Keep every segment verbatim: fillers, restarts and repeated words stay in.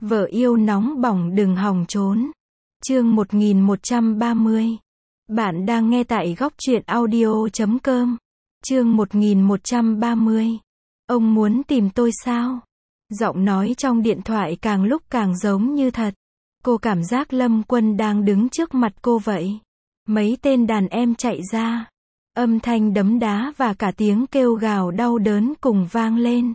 Vợ yêu nóng bỏng đừng hòng trốn. Chương một nghìn một trăm ba mươi. Bạn đang nghe tại góc truyện audio chấm com. Chương một nghìn một trăm ba mươi. Ông muốn tìm tôi sao? Giọng nói trong điện thoại càng lúc càng giống như thật. Cô cảm giác Lâm Quân đang đứng trước mặt cô vậy. Mấy tên đàn em chạy ra. Âm thanh đấm đá và cả tiếng kêu gào đau đớn cùng vang lên.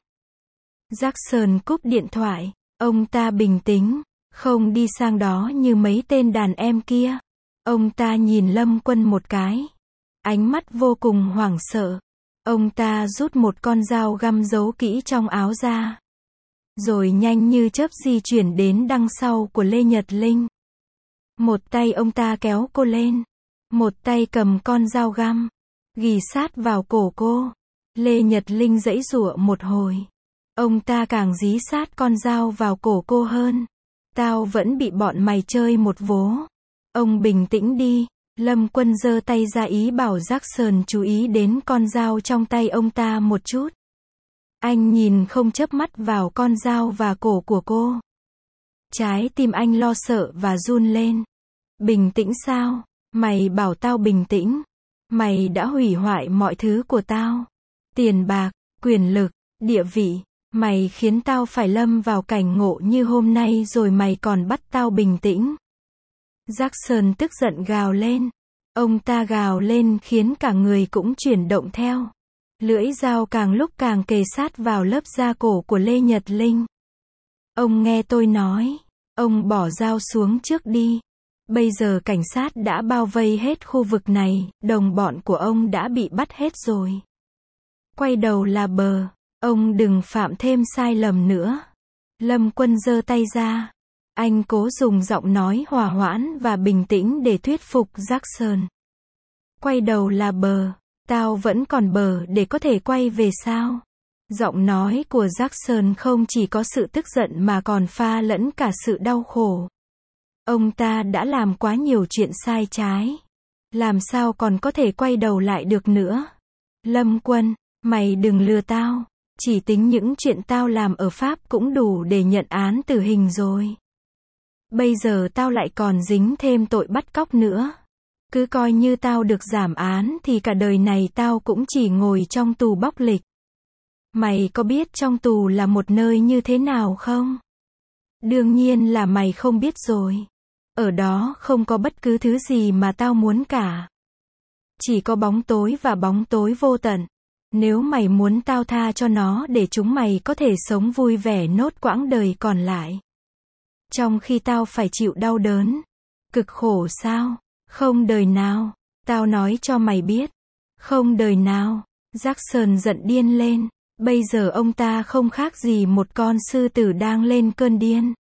Jackson cúp điện thoại. Ông ta bình tĩnh, không đi sang đó như mấy tên đàn em kia. Ông ta nhìn Lâm Quân một cái. Ánh mắt vô cùng hoảng sợ. Ông ta rút một con dao găm giấu kỹ trong áo ra. Rồi nhanh như chớp di chuyển đến đằng sau của Lê Nhật Linh. Một tay ông ta kéo cô lên. Một tay cầm con dao găm. Ghì sát vào cổ cô. Lê Nhật Linh giãy giụa một hồi. Ông ta càng dí sát con dao vào cổ cô hơn. Tao vẫn bị bọn mày chơi một vố. Ông bình tĩnh đi. Lâm Quân giơ tay ra ý bảo Jackson chú ý đến con dao trong tay ông ta một chút. Anh nhìn không chớp mắt vào con dao và cổ của cô. Trái tim anh lo sợ và run lên. Bình tĩnh sao? Mày bảo tao bình tĩnh. Mày đã hủy hoại mọi thứ của tao. Tiền bạc, quyền lực, địa vị. Mày khiến tao phải lâm vào cảnh ngộ như hôm nay rồi mày còn bắt tao bình tĩnh. Jackson tức giận gào lên. Ông ta gào lên khiến cả người cũng chuyển động theo. Lưỡi dao càng lúc càng kề sát vào lớp da cổ của Lê Nhật Linh. Ông nghe tôi nói. Ông bỏ dao xuống trước đi. Bây giờ cảnh sát đã bao vây hết khu vực này, đồng bọn của ông đã bị bắt hết rồi. Quay đầu là bờ. Ông đừng phạm thêm sai lầm nữa. Lâm Quân giơ tay ra. Anh cố dùng giọng nói hòa hoãn và bình tĩnh để thuyết phục Jackson. Quay đầu là bờ. Tao vẫn còn bờ để có thể quay về sao? Giọng nói của Jackson không chỉ có sự tức giận mà còn pha lẫn cả sự đau khổ. Ông ta đã làm quá nhiều chuyện sai trái. Làm sao còn có thể quay đầu lại được nữa? Lâm Quân, mày đừng lừa tao. Chỉ tính những chuyện tao làm ở Pháp cũng đủ để nhận án tử hình rồi. Bây giờ tao lại còn dính thêm tội bắt cóc nữa. Cứ coi như tao được giảm án thì cả đời này tao cũng chỉ ngồi trong tù bóc lịch. Mày có biết trong tù là một nơi như thế nào không? Đương nhiên là mày không biết rồi. Ở đó không có bất cứ thứ gì mà tao muốn cả. Chỉ có bóng tối và bóng tối vô tận. Nếu mày muốn tao tha cho nó để chúng mày có thể sống vui vẻ nốt quãng đời còn lại. Trong khi tao phải chịu đau đớn. Cực khổ sao? Không đời nào. Tao nói cho mày biết. Không đời nào. Jackson giận điên lên. Bây giờ ông ta không khác gì một con sư tử đang lên cơn điên.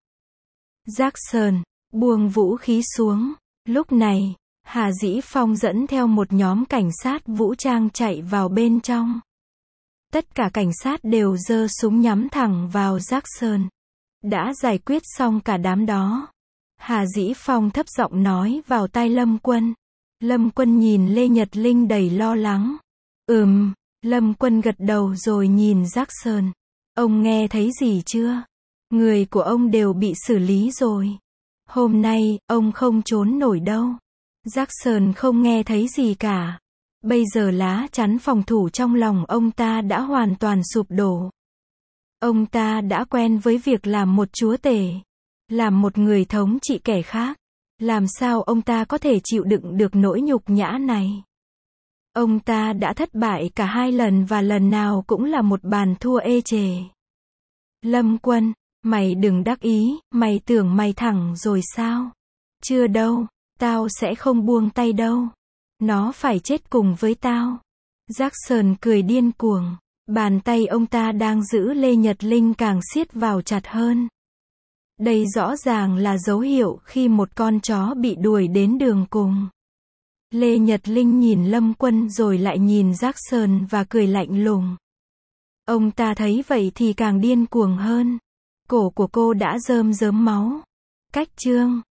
Jackson, buông vũ khí xuống. Lúc này, Hà Dĩ Phong dẫn theo một nhóm cảnh sát vũ trang chạy vào bên trong. Tất cả cảnh sát đều giơ súng nhắm thẳng vào Jackson. Đã giải quyết xong cả đám đó. Hà Dĩ Phong thấp giọng nói vào tai Lâm Quân. Lâm Quân nhìn Lê Nhật Linh đầy lo lắng. Ừm, Lâm Quân gật đầu rồi nhìn Jackson. Ông nghe thấy gì chưa? Người của ông đều bị xử lý rồi. Hôm nay, ông không trốn nổi đâu. Jackson không nghe thấy gì cả. Bây giờ lá chắn phòng thủ trong lòng ông ta đã hoàn toàn sụp đổ. Ông ta đã quen với việc làm một chúa tể. Làm một người thống trị kẻ khác. Làm sao ông ta có thể chịu đựng được nỗi nhục nhã này? Ông ta đã thất bại cả hai lần và lần nào cũng là một bàn thua ê chề. Lâm Quân, mày đừng đắc ý, mày tưởng mày thẳng rồi sao? Chưa đâu, tao sẽ không buông tay đâu. Nó phải chết cùng với tao. Jackson cười điên cuồng. Bàn tay ông ta đang giữ Lê Nhật Linh càng siết vào chặt hơn. Đây rõ ràng là dấu hiệu khi một con chó bị đuổi đến đường cùng. Lê Nhật Linh nhìn Lâm Quân rồi lại nhìn Jackson và cười lạnh lùng. Ông ta thấy vậy thì càng điên cuồng hơn. Cổ của cô đã rơm rớm máu. Cách chương